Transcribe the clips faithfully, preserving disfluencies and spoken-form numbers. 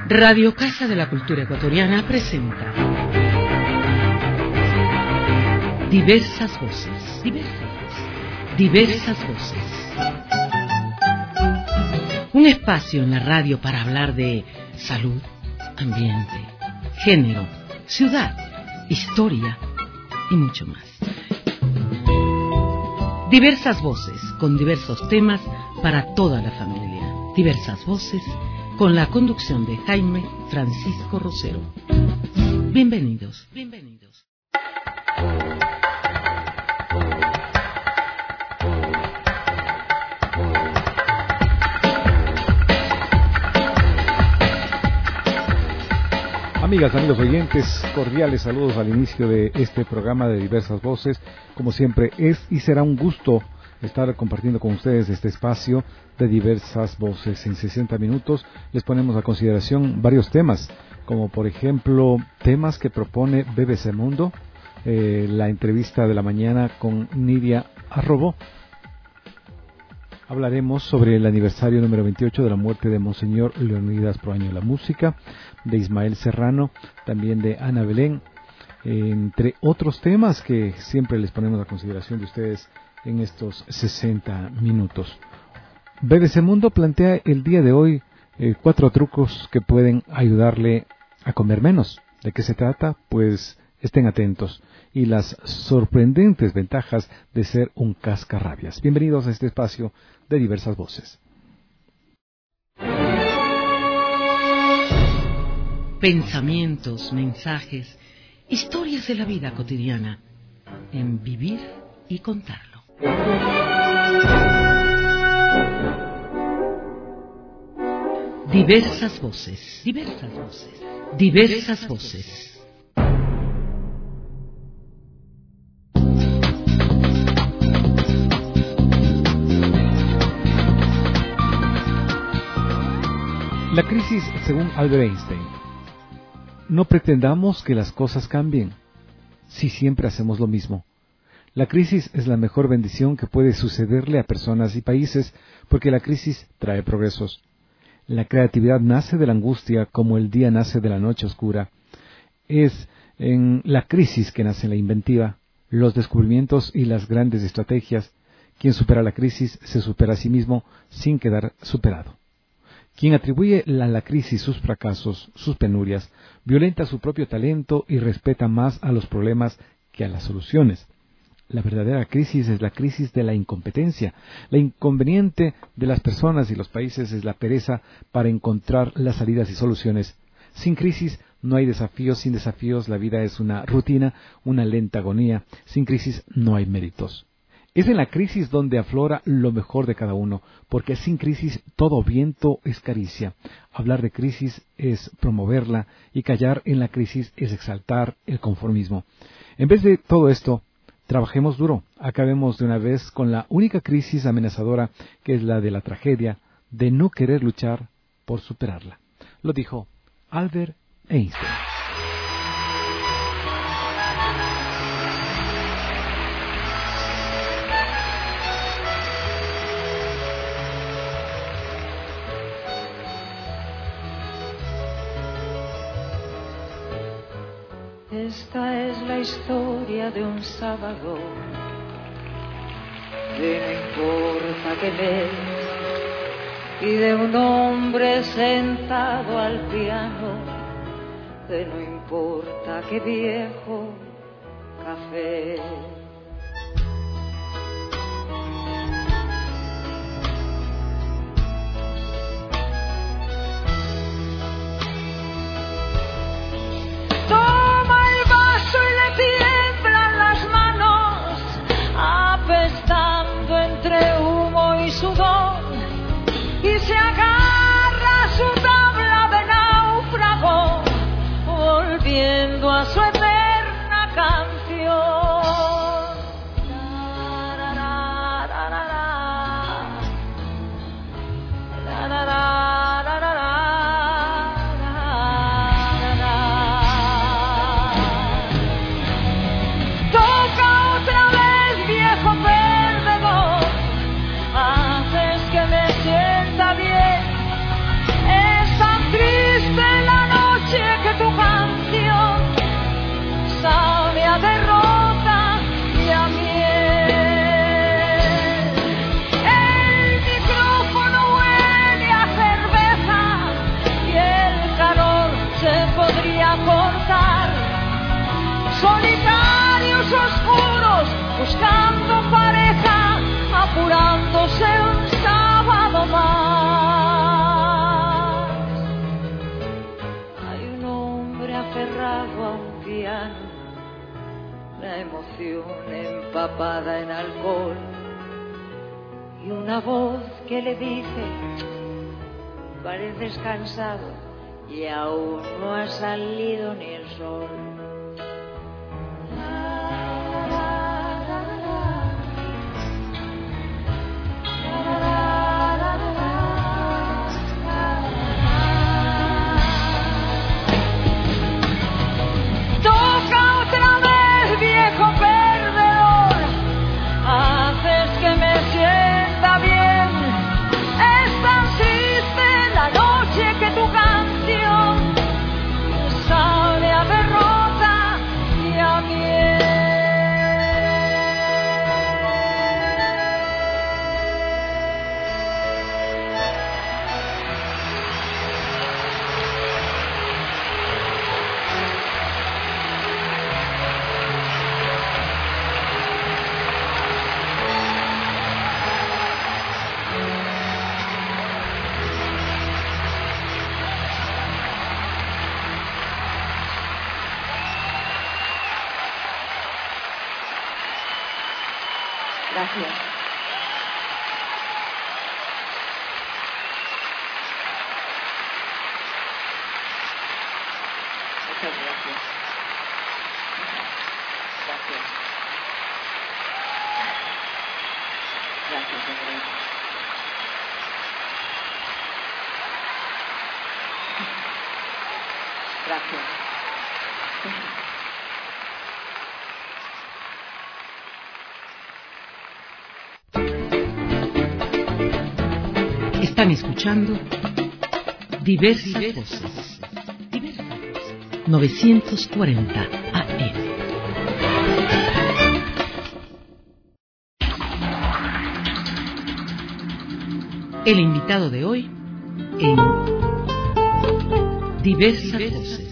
Radio Casa de la Cultura Ecuatoriana presenta Diversas Voces, diversas, diversas voces. Un espacio en la radio para hablar de salud, ambiente, género, ciudad, historia y mucho más. Diversas voces con diversos temas para toda la familia. Diversas voces con la conducción de Jaime Francisco Rosero. Bienvenidos, bienvenidos. Amigas, amigos oyentes, cordiales saludos al inicio de este programa de Diversas Voces. Como siempre es y será un gusto estar compartiendo con ustedes este espacio de Diversas Voces. En sesenta minutos les ponemos a consideración varios temas, como por ejemplo temas que propone B B C Mundo, eh, la entrevista de la mañana con Nidia Arrobó. Hablaremos sobre el aniversario número veintiocho de la muerte de Monseñor Leonidas Proaño, la música de Ismael Serrano, también de Ana Belén, entre otros temas que siempre les ponemos a consideración de ustedes en estos sesenta minutos. B B C Mundo plantea el día de hoy eh, cuatro trucos que pueden ayudarle a comer menos. ¿De qué se trata? Pues estén atentos. Y las sorprendentes ventajas de ser un cascarrabias. Bienvenidos a este espacio de Diversas Voces. Pensamientos, mensajes, historias de la vida cotidiana en Vivir y Contarlo. Diversas voces, diversas voces, diversas voces. La crisis, según Albert Einstein. No pretendamos que las cosas cambien, si siempre hacemos lo mismo. La crisis es la mejor bendición que puede sucederle a personas y países, porque la crisis trae progresos. La creatividad nace de la angustia como el día nace de la noche oscura. Es en la crisis que nace la inventiva, los descubrimientos y las grandes estrategias. Quien supera la crisis se supera a sí mismo sin quedar superado. Quien atribuye a la crisis sus fracasos, sus penurias, violenta su propio talento y respeta más a los problemas que a las soluciones. La verdadera crisis es la crisis de la incompetencia. La inconveniente de las personas y los países es la pereza para encontrar las salidas y soluciones. Sin crisis no hay desafíos, sin desafíos la vida es una rutina, una lenta agonía. Sin crisis no hay méritos. Es en la crisis donde aflora lo mejor de cada uno, porque sin crisis todo viento es caricia. Hablar de crisis es promoverla y callar en la crisis es exaltar el conformismo. En vez de todo esto, trabajemos duro, acabemos de una vez con la única crisis amenazadora que es la de la tragedia, de no querer luchar por superarla. Lo dijo Albert Einstein. Esta es la historia de un sábado, de no importa qué mes, y de un hombre sentado al piano, de no importa qué viejo café. Y se agarra a su tabla de náufrago, volviendo a su eterna canción. Toca otra vez, viejo perdedor, haces que me sienta bien. buscando pareja, apurándose un sábado más. Hay un hombre aferrado a un piano, la emoción empapada en alcohol, y una voz que le dice: pareces cansado y aún no ha salido ni el sol. Toca otra vez, viejo perdedor, haces que me sienta bien. Es tan triste la noche que tu canción sabe a derrota y a miel. Gracias. Muchas gracias. Gracias. Gracias, de verdad. Gracias. Están escuchando Diversas Voces, novecientos cuarenta A M. El invitado de hoy en Diversas Voces.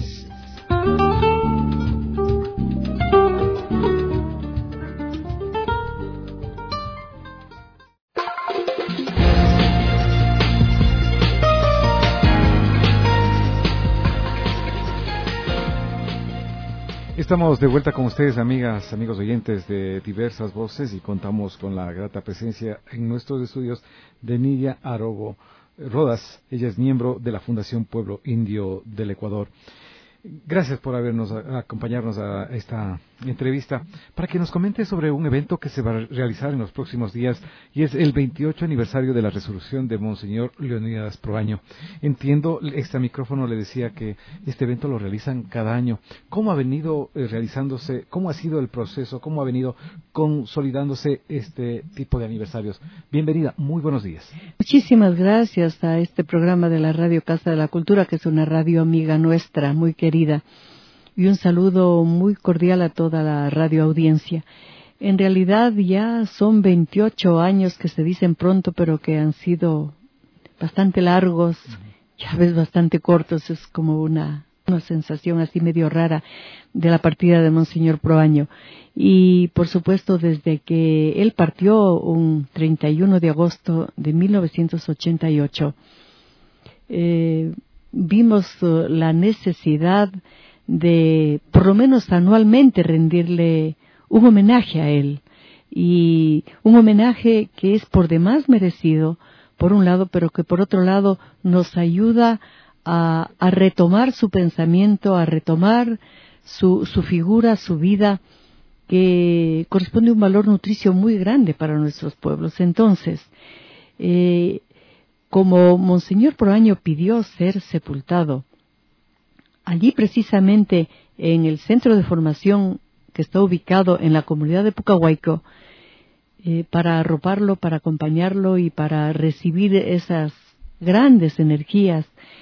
Estamos de vuelta con ustedes, amigas, amigos oyentes de Diversas Voces, y contamos con la grata presencia en nuestros estudios de Nidia Arogo Rodas. Ella es miembro de la Fundación Pueblo Indio del Ecuador. Gracias por habernos a, acompañarnos a esta entrevista para que nos comente sobre un evento que se va a realizar en los próximos días, y es el veintiocho aniversario de la resolución de Monseñor Leonidas Proaño. Entiendo, este micrófono le decía que este evento lo realizan cada año. ¿Cómo ha venido eh, realizándose? ¿Cómo ha sido el proceso? ¿Cómo ha venido consolidándose este tipo de aniversarios? Bienvenida, muy buenos días. Muchísimas gracias a este programa de la Radio Casa de la Cultura, que es una radio amiga nuestra, muy querida, y un saludo muy cordial a toda la radio audiencia. En realidad ya son veintiocho años que se dicen pronto, pero que han sido bastante largos, ya ves, bastante cortos. Es como una, una sensación así medio rara de la partida de Monseñor Proaño. Y por supuesto, desde que él partió un treinta y uno de agosto de mil novecientos ochenta y ocho, eh, vimos uh, la necesidad de, por lo menos anualmente, rendirle un homenaje a él, y un homenaje que es por demás merecido, por un lado, pero que por otro lado nos ayuda a, a retomar su pensamiento, a retomar su, su figura, su vida, que corresponde a un valor nutricio muy grande para nuestros pueblos. Entonces, eh, como Monseñor Proaño pidió ser sepultado allí precisamente en el centro de formación que está ubicado en la comunidad de Pucahuayco, eh, para arroparlo, para acompañarlo y para recibir esas grandes energías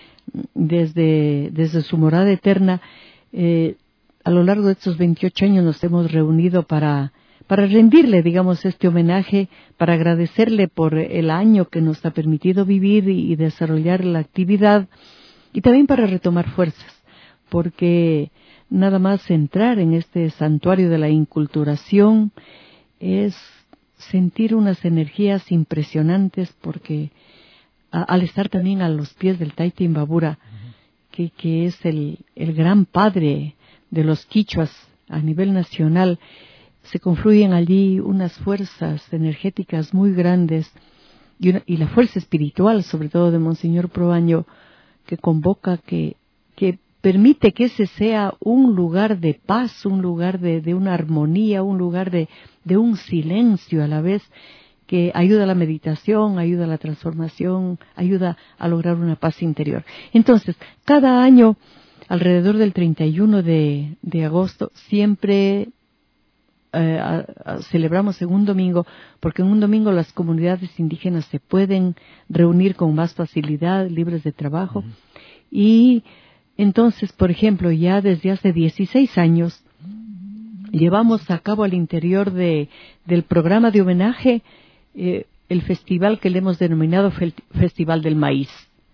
desde, desde su morada eterna, eh, a lo largo de estos veintiocho años nos hemos reunido para, para rendirle, digamos, este homenaje, para agradecerle por el año que nos ha permitido vivir y, y desarrollar la actividad, y también para retomar fuerzas, porque nada más entrar en este santuario de la inculturación es sentir unas energías impresionantes porque a, al estar también a los pies del Taita Imbabura, uh-huh. que, que es el, el gran padre de los quichuas a nivel nacional, se confluyen allí unas fuerzas energéticas muy grandes y, una, y la fuerza espiritual, sobre todo de Monseñor Proaño, que convoca, que, que permite que ese sea un lugar de paz, un lugar de, de una armonía, un lugar de, de un silencio a la vez, que ayuda a la meditación, ayuda a la transformación, ayuda a lograr una paz interior. Entonces, cada año, alrededor del treinta y uno de, de agosto, siempre eh, a, a, celebramos en un domingo, porque en un domingo las comunidades indígenas se pueden reunir con más facilidad, libres de trabajo, uh-huh. y entonces, por ejemplo, ya desde hace dieciséis años, llevamos a cabo al interior de, del programa de homenaje eh, el festival que le hemos denominado Fel- Festival del Maíz,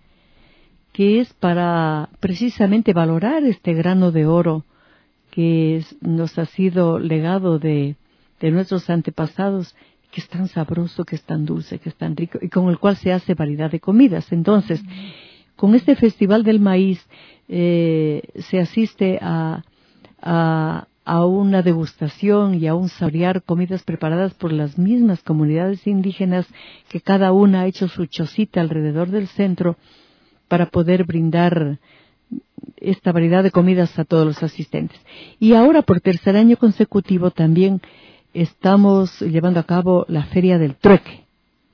que es para precisamente valorar este grano de oro que es, nos ha sido legado de, de nuestros antepasados, que es tan sabroso, que es tan dulce, que es tan rico, y con el cual se hace variedad de comidas. Entonces, con este Festival del Maíz eh, se asiste a, a, a una degustación y a un saborear comidas preparadas por las mismas comunidades indígenas, que cada una ha hecho su chocita alrededor del centro para poder brindar esta variedad de comidas a todos los asistentes. Y ahora, por tercer año consecutivo, también estamos llevando a cabo la Feria del Trueque,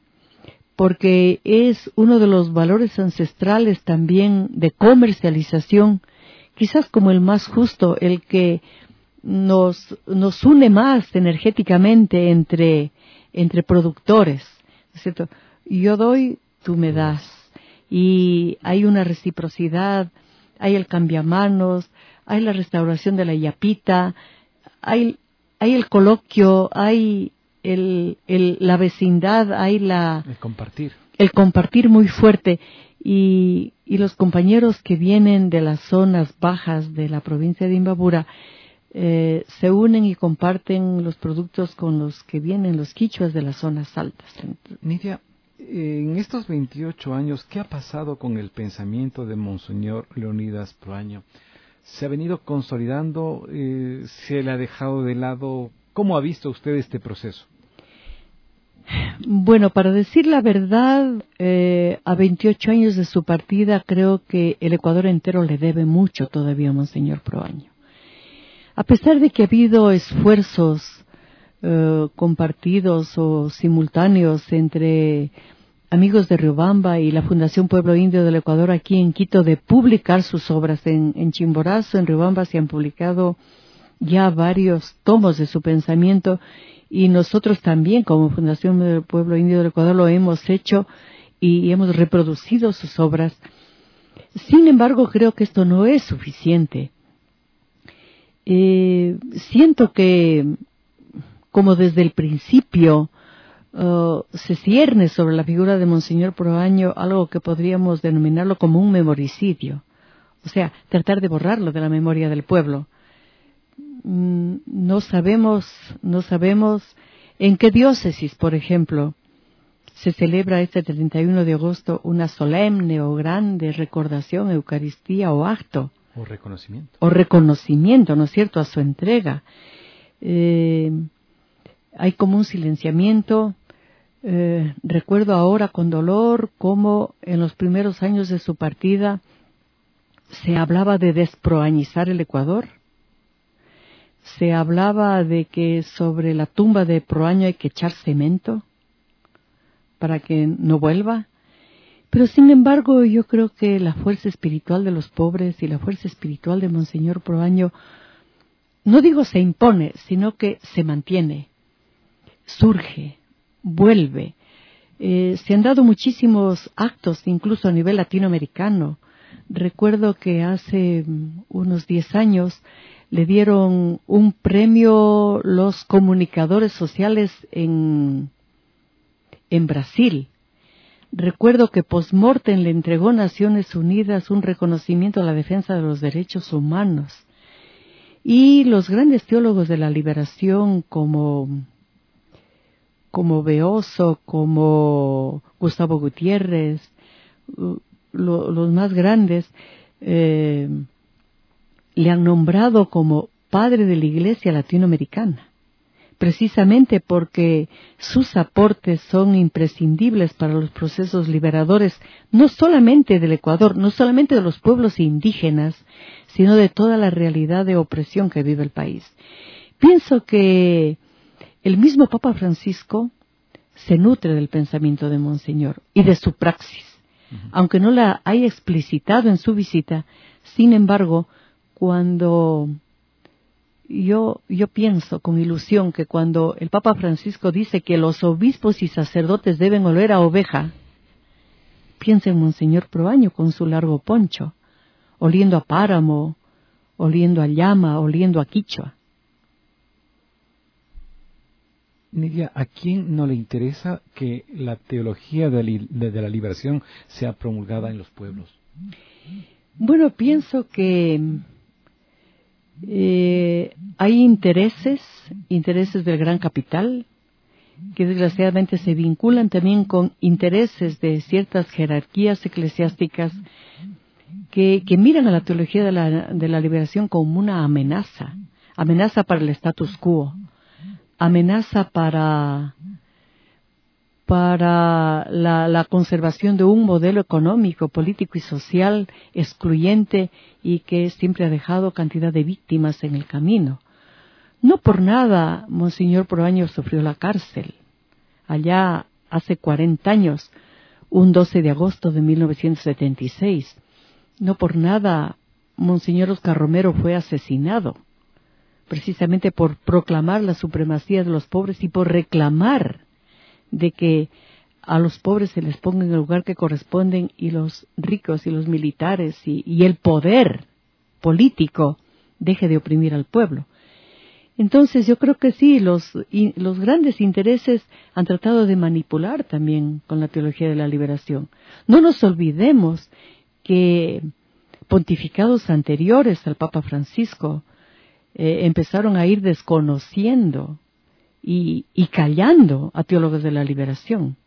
porque es uno de los valores ancestrales también de comercialización, quizás como el más justo, el que nos, nos une más energéticamente entre, entre productores, ¿no es cierto? Yo doy, tú me das, y hay una reciprocidad, hay el cambiamanos, hay la restauración de la yapita, hay, hay el coloquio, hay el, el, la vecindad, hay la... El compartir. El compartir muy fuerte. Y, y los compañeros que vienen de las zonas bajas de la provincia de Imbabura eh, se unen y comparten los productos con los que vienen los quichuas de las zonas altas. Nidia, en estos veintiocho años, ¿qué ha pasado con el pensamiento de Monseñor Leonidas Proaño? ¿Se ha venido consolidando? Eh, ¿Se le ha dejado de lado? ¿Cómo ha visto usted este proceso? Bueno, para decir la verdad, eh, a veintiocho años de su partida, creo que el Ecuador entero le debe mucho todavía a Monseñor Proaño. A pesar de que ha habido esfuerzos eh, compartidos o simultáneos entre amigos de Riobamba y la Fundación Pueblo Indio del Ecuador aquí en Quito de publicar sus obras en, en Chimborazo, en Riobamba se han publicado ya varios tomos de su pensamiento, y nosotros también como Fundación del Pueblo Indio del Ecuador lo hemos hecho y hemos reproducido sus obras. Sin embargo, creo que esto no es suficiente. Eh, siento que, como desde el principio uh, se cierne sobre la figura de Monseñor Proaño algo que podríamos denominarlo como un memoricidio, o sea, tratar de borrarlo de la memoria del pueblo. No sabemos, no sabemos en qué diócesis, por ejemplo, se celebra este treinta y uno de agosto una solemne o grande recordación, Eucaristía o acto. O reconocimiento. O reconocimiento, ¿no es cierto?, a su entrega. Eh, hay como un silenciamiento. Eh, recuerdo ahora con dolor cómo en los primeros años de su partida se hablaba de desproañizar el Ecuador. Se hablaba de que sobre la tumba de Proaño hay que echar cemento para que no vuelva. Pero sin embargo, yo creo que la fuerza espiritual de los pobres y la fuerza espiritual de Monseñor Proaño, no digo se impone, sino que se mantiene, surge, vuelve. Eh, se han dado muchísimos actos, incluso a nivel latinoamericano. Recuerdo que hace unos diez años le dieron un premio los comunicadores sociales en, en Brasil. Recuerdo que post-mortem le entregó Naciones Unidas un reconocimiento a la defensa de los derechos humanos. Y los grandes teólogos de la liberación como como Beoso, como Gustavo Gutiérrez, lo, los más grandes, eh, le han nombrado como padre de la Iglesia latinoamericana, precisamente porque sus aportes son imprescindibles para los procesos liberadores, no solamente del Ecuador, no solamente de los pueblos indígenas, sino de toda la realidad de opresión que vive el país. Pienso que el mismo Papa Francisco se nutre del pensamiento de Monseñor y de su praxis, uh-huh. aunque no la haya explicitado en su visita. Sin embargo, cuando yo, yo pienso con ilusión que cuando el Papa Francisco dice que los obispos y sacerdotes deben oler a oveja, pienso en Monseñor Proaño con su largo poncho, oliendo a páramo, oliendo a llama, oliendo a quichua. Nidia, ¿a quién no le interesa que la teología de la, de, de la liberación sea promulgada en los pueblos? Bueno, pienso que eh, hay intereses, intereses del gran capital, que desgraciadamente se vinculan también con intereses de ciertas jerarquías eclesiásticas que, que miran a la teología de la, de la liberación como una amenaza, amenaza para el status quo, amenaza para, para la, la conservación de un modelo económico, político y social excluyente y que siempre ha dejado cantidad de víctimas en el camino. No por nada Monseñor Proaño sufrió la cárcel. Allá hace cuarenta años, un doce de agosto de mil novecientos setenta y seis. No por nada Monseñor Oscar Romero fue asesinado, precisamente por proclamar la supremacía de los pobres y por reclamar de que a los pobres se les ponga en el lugar que corresponden y los ricos y los militares y, y el poder político deje de oprimir al pueblo. Entonces yo creo que sí, los, y, los grandes intereses han tratado de manipular también con la teología de la liberación. No nos olvidemos que pontificados anteriores al Papa Francisco eh, empezaron a ir desconociendo y, y callando a teólogos de la liberación.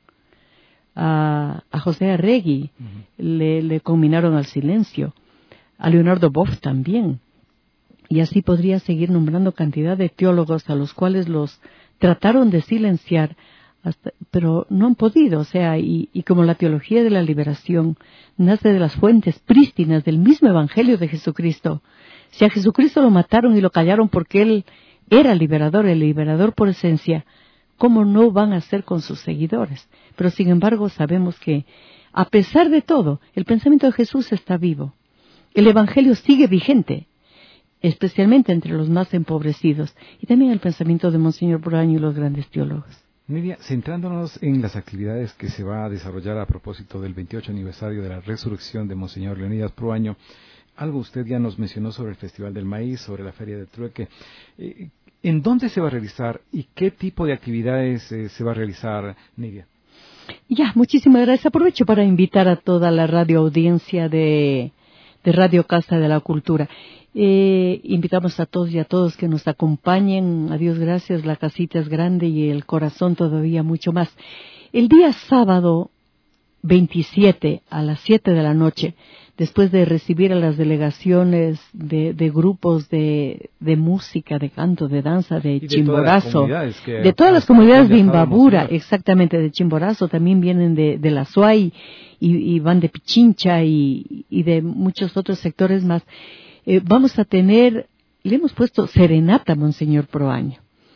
A, a José Arregui uh-huh. le, le conminaron al silencio, a Leonardo Boff también. Y así podría seguir nombrando cantidad de teólogos a los cuales los trataron de silenciar, hasta, pero no han podido. O sea, y, y como la teología de la liberación nace de las fuentes prístinas del mismo Evangelio de Jesucristo, si a Jesucristo lo mataron y lo callaron porque Él era liberador, el liberador por esencia, ¿cómo no van a ser con sus seguidores? Pero sin embargo sabemos que, a pesar de todo, el pensamiento de Jesús está vivo. El Evangelio sigue vigente, especialmente entre los más empobrecidos, y también el pensamiento de Monseñor Proaño y los grandes teólogos. Nidia, centrándonos en las actividades que se va a desarrollar a propósito del veintiocho aniversario de la resurrección de Monseñor Leonidas Proaño, algo usted ya nos mencionó sobre el Festival del Maíz, sobre la Feria de Trueque. Eh, ¿En dónde se va a realizar y qué tipo de actividades eh, se va a realizar, Nidia? Ya, muchísimas gracias. Aprovecho para invitar a toda la radio audiencia de, de Radio Casa de la Cultura. Eh, invitamos a todos y a todos que nos acompañen. A Dios gracias, la casita es grande y el corazón todavía mucho más. El día sábado veintisiete a las siete de la noche, después de recibir a las delegaciones de, de grupos de, de música, de canto, de danza, de, de Chimborazo, todas de todas las comunidades de Imbabura, exactamente, de Chimborazo, también vienen de, de la Suay y, y van de Pichincha y, y de muchos otros sectores más. Eh, vamos a tener, le hemos puesto serenata Monseñor Proaño.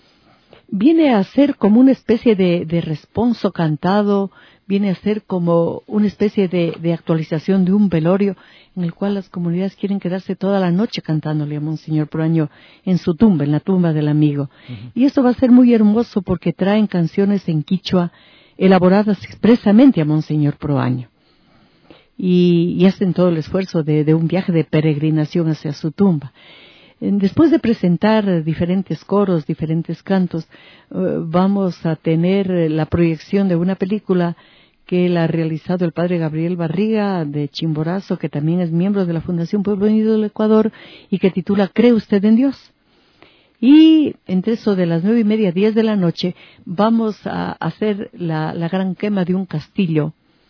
Viene a ser como una especie de, de responso cantado, viene a ser como una especie de, de actualización de un velorio en el cual las comunidades quieren quedarse toda la noche cantándole a Monseñor Proaño en su tumba, en la tumba del amigo. Uh-huh. Y eso va a ser muy hermoso porque traen canciones en quichua elaboradas expresamente a Monseñor Proaño. Y, y hacen todo el esfuerzo de, de un viaje de peregrinación hacia su tumba. Después de presentar diferentes coros, diferentes cantos, uh, vamos a tener la proyección de una película que la ha realizado el padre Gabriel Barriga de Chimborazo, que también es miembro de la Fundación Pueblo Unido del Ecuador y que titula ¿Cree usted en Dios? Y entre eso de las nueve y media, diez de la noche, vamos a hacer la, la gran quema de un castillo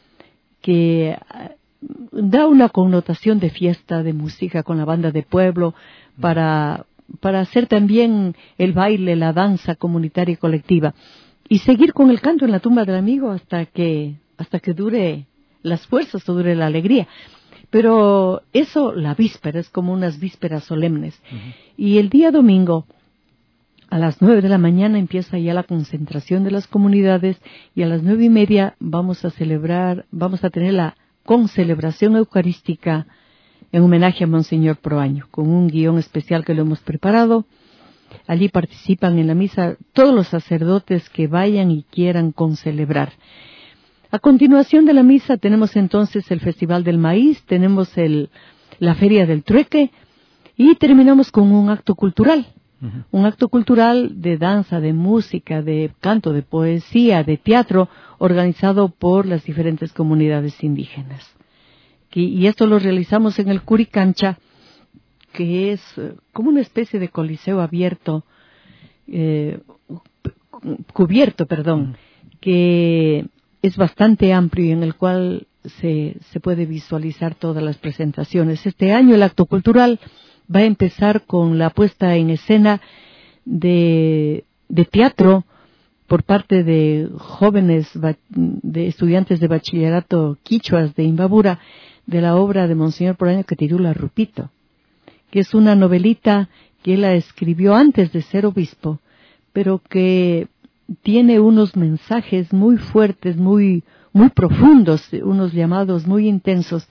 que da una connotación de fiesta, de música con la banda de pueblo, para, para hacer también el baile, la danza comunitaria y colectiva. Y seguir con el canto en la tumba del amigo hasta que, hasta que dure las fuerzas o dure la alegría. Pero eso, la víspera, es como unas vísperas solemnes. Uh-huh. Y el día domingo, a las nueve de la mañana, empieza ya la concentración de las comunidades, y a las nueve y media vamos a celebrar, vamos a tener la concelebración eucarística en homenaje a Monseñor Proaño, con un guión especial que lo hemos preparado. Allí participan en la misa todos los sacerdotes que vayan y quieran concelebrar. A continuación de la misa tenemos entonces el Festival del Maíz, tenemos el, la Feria del Trueque y terminamos con un acto cultural. Uh-huh. Un acto cultural de danza, de música, de canto, de poesía, de teatro, organizado por las diferentes comunidades indígenas. Y, y esto lo realizamos en el Curicancha, que es como una especie de coliseo abierto, eh, cubierto, perdón, uh-huh. que es bastante amplio y en el cual se, se puede visualizar todas las presentaciones. Este año el acto cultural va a empezar con la puesta en escena de, de teatro por parte de jóvenes, de estudiantes de bachillerato quichuas de Imbabura, de la obra de Monseñor Proaño que titula Rupito, que es una novelita que él la escribió antes de ser obispo, pero que tiene unos mensajes muy fuertes, muy, muy profundos, unos llamados muy intensos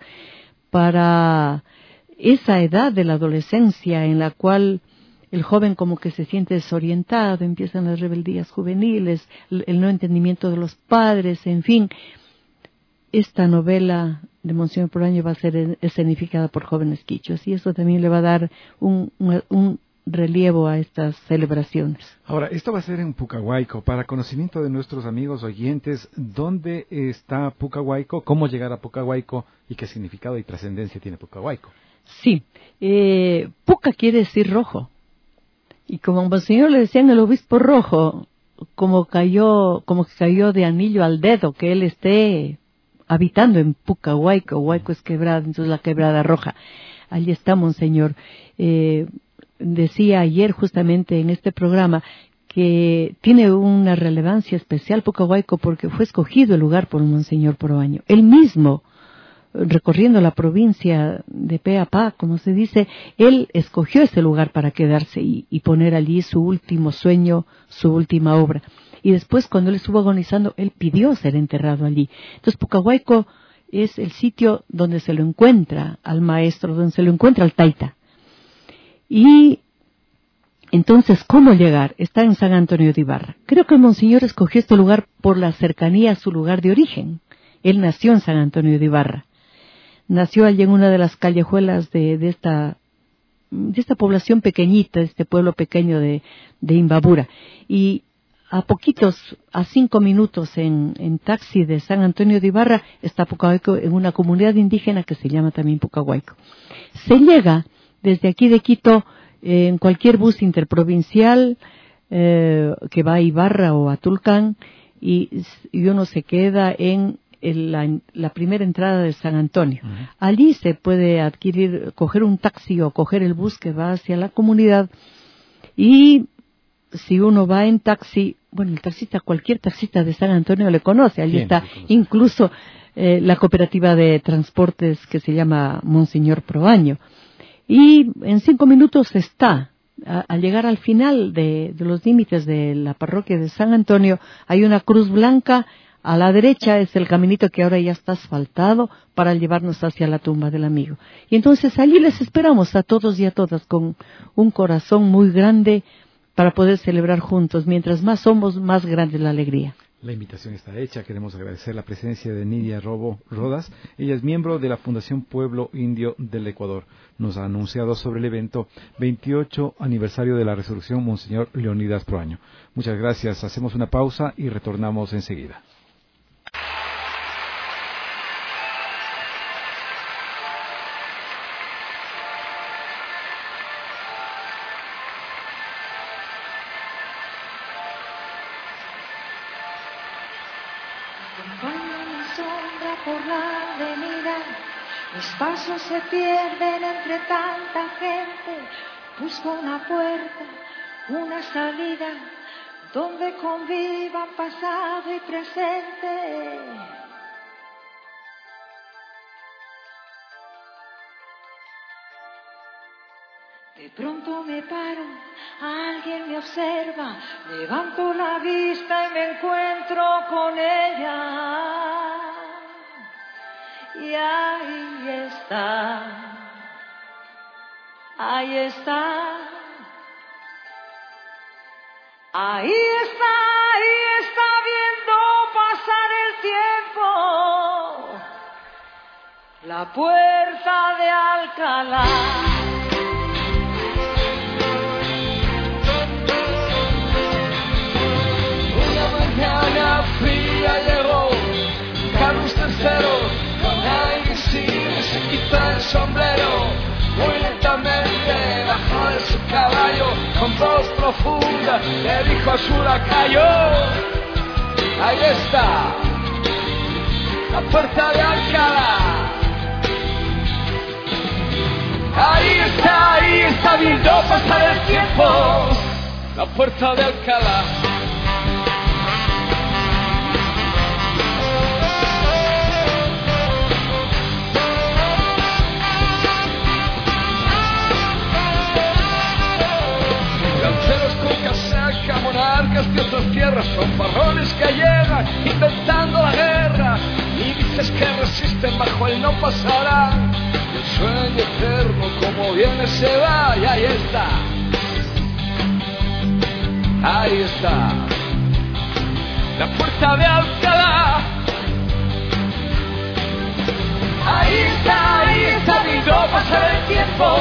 para esa edad de la adolescencia en la cual el joven como que se siente desorientado, empiezan las rebeldías juveniles, el no entendimiento de los padres, en fin. Esta novela de Monseñor Proaño va a ser escenificada por jóvenes quichuas y eso también le va a dar un, un, un relievo a estas celebraciones. Ahora, esto va a ser en Pucahuayco. Para conocimiento de nuestros amigos oyentes, ¿dónde está Pucahuayco? ¿Cómo llegar a Pucahuayco? ¿Y qué significado y trascendencia tiene Pucahuayco? Sí, eh, Puca quiere decir rojo. Y como Monseñor le decían el obispo rojo, como cayó, como que cayó de anillo al dedo que él esté habitando en Pucahuayco. Huayco es quebrada, entonces la quebrada roja. Allí está Monseñor. Eh, decía ayer justamente en este programa que tiene una relevancia especial Pucahuayco porque fue escogido el lugar por Monseñor Proaño. Él mismo, recorriendo la provincia de pe a pa, como se dice, él escogió ese lugar para quedarse y, y poner allí su último sueño, su última obra. Y después, cuando él estuvo agonizando, él pidió ser enterrado allí. Entonces, Pucahuayco es el sitio donde se lo encuentra al maestro, donde se lo encuentra al taita. Y entonces, ¿cómo llegar? Está en San Antonio de Ibarra. Creo que el Monseñor escogió este lugar por la cercanía a su lugar de origen. Él nació en San Antonio de Ibarra. Nació allí en una de las callejuelas de, de esta de esta población pequeñita, este pueblo pequeño de, de Imbabura. Y a poquitos, a cinco minutos en, en taxi de San Antonio de Ibarra, está Pucahuayco, en una comunidad indígena que se llama también Pucahuayco. Se llega desde aquí de Quito eh, en cualquier bus interprovincial eh, que va a Ibarra o a Tulcán y, y uno se queda en el, la, la primera entrada de San Antonio. Uh-huh. Allí se puede adquirir, coger un taxi o coger el bus que va hacia la comunidad y si uno va en taxi, bueno, el taxista, cualquier taxista de San Antonio le conoce, allí está conoce? incluso eh, la cooperativa de transportes que se llama Monseñor Proaño. Y en cinco minutos está, a, al llegar al final de, de los límites de la parroquia de San Antonio, hay una cruz blanca, a la derecha es el caminito que ahora ya está asfaltado para llevarnos hacia la tumba del amigo. Y entonces allí les esperamos a todos y a todas con un corazón muy grande para poder celebrar juntos. Mientras más somos, más grande la alegría. La invitación está hecha. Queremos agradecer la presencia de Nidia Robo Rodas. Ella es miembro de la Fundación Pueblo Indio del Ecuador. Nos ha anunciado sobre el evento veintiocho aniversario de la Resurrección Monseñor Leonidas Proaño. Muchas gracias. Hacemos una pausa y retornamos enseguida. por la avenida, mis pasos se pierden entre tanta gente. Busco una puerta, una salida, donde convivan pasado y presente. De pronto me paro, alguien me observa, levanto la vista y me encuentro con ella. Y ahí está, ahí está, ahí está, ahí está viendo pasar el tiempo, la puerta de Alcalá. Fría llegó Carlos tercero con aire insigne, se quitó el sombrero, muy lentamente bajó de su caballo, con voz profunda le dijo a su lacayo: ahí está, la puerta de Alcalá. Ahí está, ahí está viendo pasar el tiempo, la puerta de Alcalá. Monarcas de otras tierras, son farrones que llegan inventando la guerra, y dices que resisten bajo el no pasará, y el sueño eterno como viene se va. Y ahí está, ahí está, la puerta de Alcalá. Ahí está, ahí está, viendo pasar el tiempo,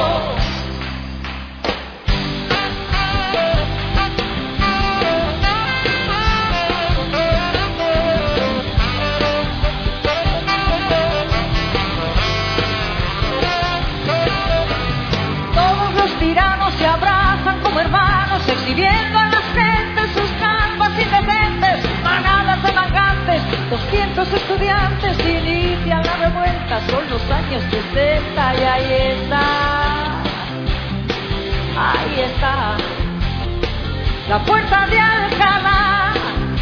se abrazan como hermanos, exhibiendo a las gentes sus trampas indecentes, manadas de vagantes, doscientos estudiantes inician la revuelta, son los años sesenta. Y ahí está, ahí está, la puerta de Alcalá.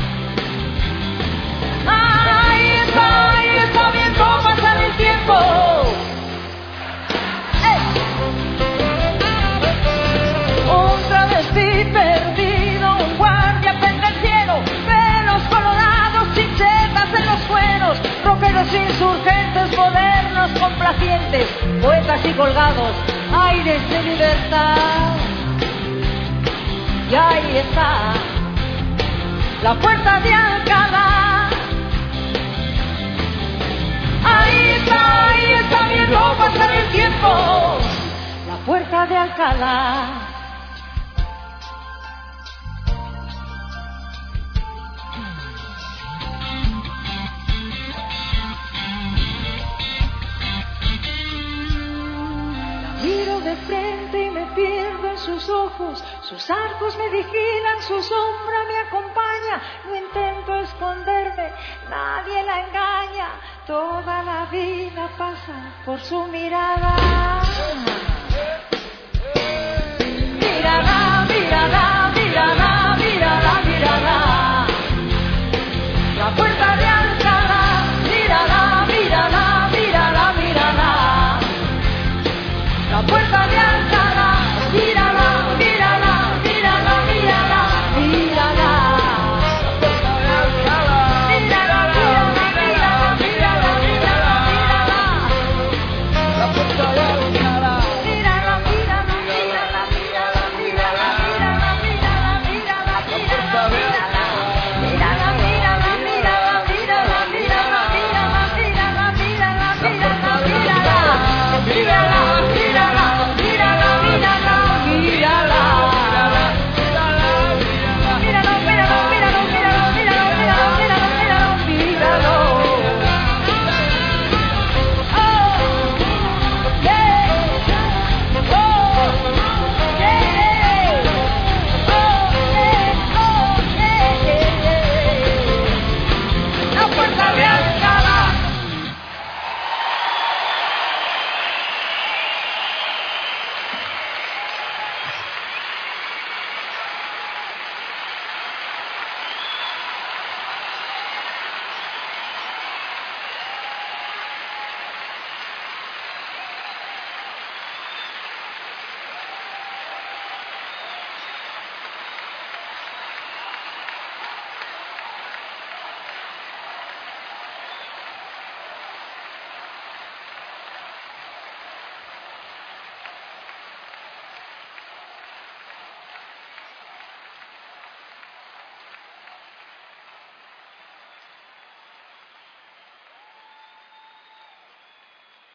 Ahí está, ahí está viendo pasar el tiempo. Un travesti perdido, un guardia pendenciero, pelos colorados, chinchetas en los cueros, rockeros insurgentes, modernos complacientes, poetas y colgados, aires de libertad. Y ahí está, la puerta de Alcalá. Ahí está, ahí está viendo pasar el tiempo, la puerta de Alcalá. De frente y me pierdo en sus ojos, sus arcos me vigilan, su sombra me acompaña, no intento esconderme, nadie la engaña, toda la vida pasa por su mirada.